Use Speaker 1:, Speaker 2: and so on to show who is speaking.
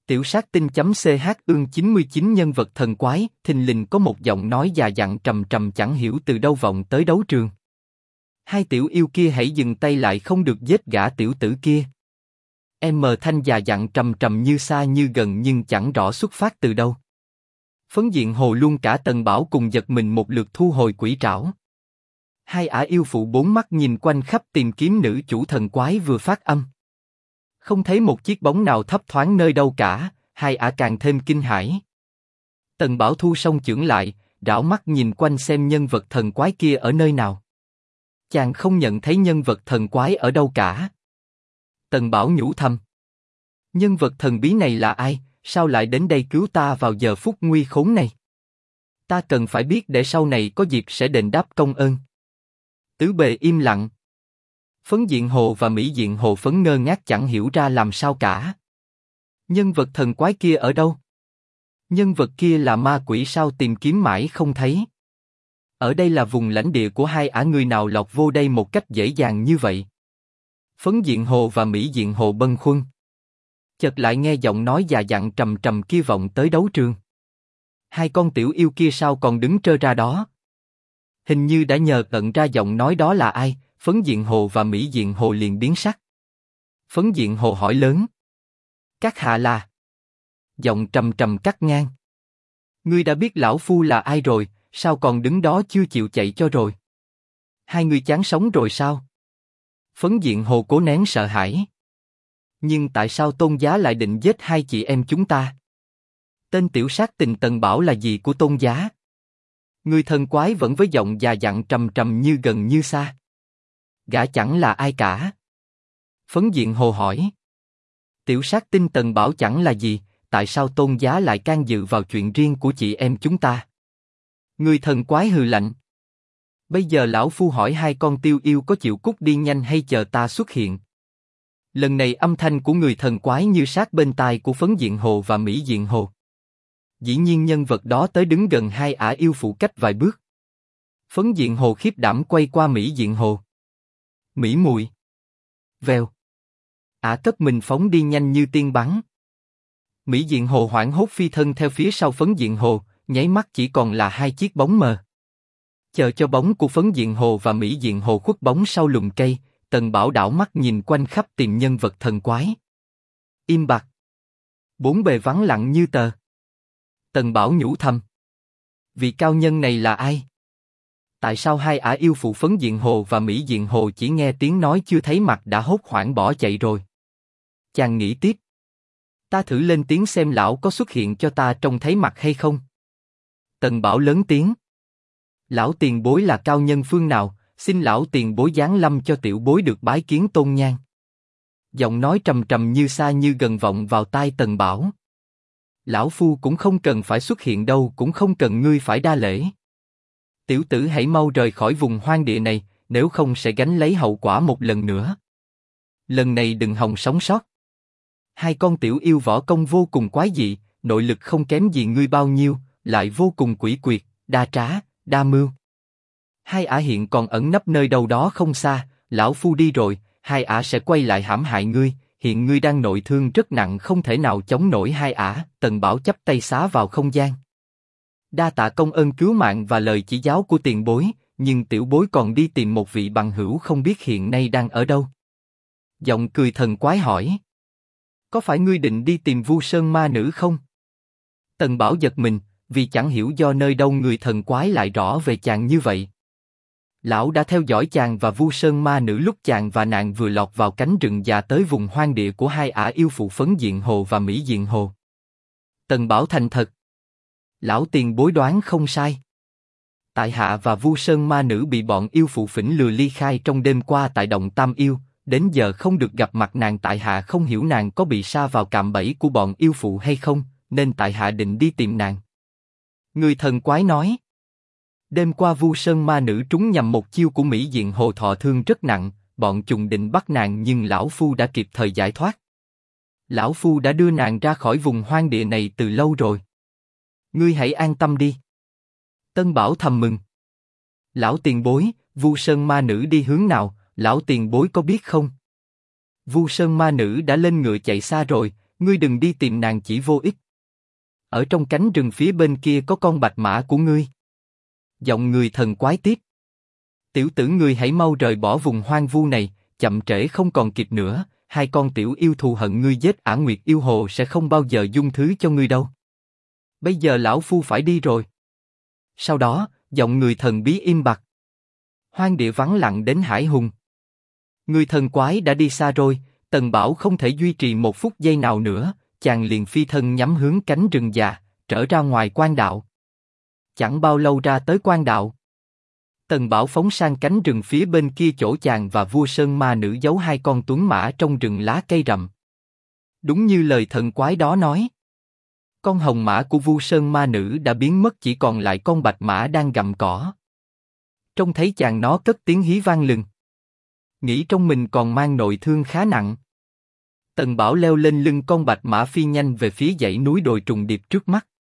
Speaker 1: Tiểu sát tinh.ch ương 99 nhân vật thần quái, thình lình có một giọng nói già dặn trầm trầm chẳng hiểu từ đâu vọng tới đấu trường. Hai tiểu yêu kia hãy dừng tay lại, không được giết gã tiểu tử kia. Thanh già dặn trầm trầm như xa như gần nhưng chẳng rõ xuất phát từ đâu. Phấn Diện Hồ luôn cả Tần Bảo cùng giật mình một lượt thu hồi quỷ trảo. Hai ả yêu phụ bốn mắt nhìn quanh khắp tìm kiếm nữ chủ thần quái vừa phát âm. Không thấy một chiếc bóng nào thấp thoáng nơi đâu cả, hai ả càng thêm kinh hãi. Tần Bảo thu song chưởng lại, rảo mắt nhìn quanh xem nhân vật thần quái kia ở nơi nào. Chàng không nhận thấy nhân vật thần quái ở đâu cả. Tần Bảo nhủ thầm. Nhân vật thần bí này là ai, sao lại đến đây cứu ta vào giờ phút nguy khốn này? Ta cần phải biết để sau này có dịp sẽ đền đáp công ơn. Tứ bề im lặng. Phấn Diện Hồ và Mỹ Diện Hồ phấn ngơ ngác chẳng hiểu ra làm sao cả. Nhân vật thần quái kia ở đâu? Nhân vật kia là ma quỷ sao tìm kiếm mãi không thấy? Ở đây là vùng lãnh địa của hai ả, người nào lọt vô đây một cách dễ dàng như vậy? Phấn Diện Hồ và Mỹ Diện Hồ bâng khuâng. Chợt lại nghe giọng nói già dặn trầm trầm kia vọng tới đấu trường. Hai con tiểu yêu kia sao còn đứng trơ ra đó? Hình như đã nhờ tận ra giọng nói đó là ai. Phấn Diện Hồ và Mỹ Diện Hồ liền biến sắc. Phấn Diện Hồ hỏi lớn. Các hạ là? Giọng trầm trầm cắt ngang. Ngươi đã biết lão phu là ai rồi, sao còn đứng đó chưa chịu chạy cho rồi? Hai người chán sống rồi sao? Phấn Diện Hồ cố nén sợ hãi. Nhưng tại sao Tôn Giá lại định giết hai chị em chúng ta? Tên tiểu sát tình Tần Bảo là gì của Tôn Giá? Người thần quái vẫn với giọng già dặn trầm trầm như gần như xa. Gã chẳng là ai cả. Phấn Diện Hồ hỏi. Tiểu sát tinh Tần Bảo chẳng là gì, tại sao Tôn Giá lại can dự vào chuyện riêng của chị em chúng ta? Người thần quái hừ lạnh. Bây giờ lão phu hỏi hai con tiêu yêu có chịu cút đi nhanh hay chờ ta xuất hiện? Lần này âm thanh của người thần quái như sát bên tai của Phấn Diện Hồ và Mỹ Diện Hồ. Dĩ nhiên nhân vật đó tới đứng gần hai ả yêu phụ cách vài bước. Phấn Diện Hồ khiếp đảm quay qua Mỹ Diện Hồ. Mỹ muội. Vèo. Ả cất mình phóng đi nhanh như tiên bắn. Mỹ Diện Hồ hoảng hốt phi thân theo phía sau Phấn Diện Hồ, nháy mắt chỉ còn là hai chiếc bóng mờ. Chờ cho bóng của Phấn Diện Hồ và Mỹ Diện Hồ khuất bóng sau lùm cây, Tần Bảo đảo mắt nhìn quanh khắp tìm nhân vật thần quái. Im bặt. Bốn bề vắng lặng như tờ. Tần Bảo nhủ thầm. Vị cao nhân này là ai? Tại sao hai ả yêu phụ Phấn Diện Hồ và Mỹ Diện Hồ chỉ nghe tiếng nói chưa thấy mặt đã hốt hoảng bỏ chạy rồi? Chàng nghĩ tiếp. Ta thử lên tiếng xem lão có xuất hiện cho ta trông thấy mặt hay không? Tần Bảo lớn tiếng. Lão tiền bối là cao nhân phương nào, xin lão tiền bối giáng lâm cho tiểu bối được bái kiến tôn nhan. Giọng nói trầm trầm như xa như gần vọng vào tai Tần Bảo. Lão phu cũng không cần phải xuất hiện đâu, cũng không cần ngươi phải đa lễ. Tiểu tử hãy mau rời khỏi vùng hoang địa này, nếu không sẽ gánh lấy hậu quả một lần nữa. Lần này đừng hòng sống sót. Hai con tiểu yêu võ công vô cùng quái dị, nội lực không kém gì ngươi bao nhiêu, lại vô cùng quỷ quyệt, đa trá, đa mưu. Hai ả hiện còn ẩn nấp nơi đâu đó không xa, lão phu đi rồi, hai ả sẽ quay lại hãm hại ngươi. Hiện ngươi đang nội thương rất nặng, không thể nào chống nổi hai ả. Tần Bảo chắp tay xá vào không gian. Đa tạ công ơn cứu mạng và lời chỉ giáo của tiền bối, nhưng tiểu bối còn đi tìm một vị bằng hữu không biết hiện nay đang ở đâu. Giọng cười thần quái hỏi. Có phải ngươi định đi tìm Vu Sơn ma nữ không? Tần Bảo giật mình, vì chẳng hiểu do nơi đâu người thần quái lại rõ về chàng như vậy. Lão đã theo dõi chàng và Vu Sơn ma nữ lúc chàng và nàng vừa lọt vào cánh rừng già tới vùng hoang địa của hai ả yêu phụ Phấn Diện Hồ và Mỹ Diện Hồ. Tần Bảo thành thật. Lão tiền bối đoán không sai. Tại hạ và Vu Sơn ma nữ bị bọn yêu phụ phỉnh lừa ly khai trong đêm qua tại động Tam Yêu, đến giờ không được gặp mặt nàng. Tại hạ không hiểu nàng có bị sa vào cạm bẫy của bọn yêu phụ hay không, nên tại hạ định đi tìm nàng. Người thần quái nói. Đêm qua Vu Sơn ma nữ trúng nhầm một chiêu của Mỹ Diện Hồ, thọ thương rất nặng, bọn trùng định bắt nàng nhưng lão phu đã kịp thời giải thoát. Lão phu đã đưa nàng ra khỏi vùng hoang địa này từ lâu rồi. Ngươi hãy an tâm đi. Tân Bảo thầm mừng. Lão tiền bối, Vu Sơn ma nữ đi hướng nào, lão tiền bối có biết không? Vu Sơn ma nữ đã lên ngựa chạy xa rồi, ngươi đừng đi tìm nàng chỉ vô ích. Ở trong cánh rừng phía bên kia có con bạch mã của ngươi. Giọng người thần quái tiếp. Tiểu tử ngươi hãy mau rời bỏ vùng hoang vu này, chậm trễ không còn kịp nữa, hai con tiểu yêu thù hận ngươi giết Ả Nguyệt yêu hồ sẽ không bao giờ dung thứ cho ngươi đâu. Bây giờ lão phu phải đi rồi. Sau đó, giọng người thần bí im bặt. Hoang địa vắng lặng đến hải hùng. Người thần quái đã đi xa rồi, Tần Bảo không thể duy trì một phút giây nào nữa, chàng liền phi thân nhắm hướng cánh rừng già, trở ra ngoài quan đạo. Chẳng bao lâu ra tới quan đạo. Tần Bảo phóng sang cánh rừng phía bên kia chỗ chàng và vua sơn ma nữ giấu hai con tuấn mã trong rừng lá cây rậm. Đúng như lời thần quái đó nói. Con hồng mã của vua sơn ma nữ đã biến mất, chỉ còn lại con bạch mã đang gặm cỏ. Trông thấy chàng nó cất tiếng hí vang lừng. Nghĩ trong mình còn mang nội thương khá nặng. Tần Bảo leo lên lưng con bạch mã phi nhanh về phía dãy núi đồi trùng điệp trước mắt.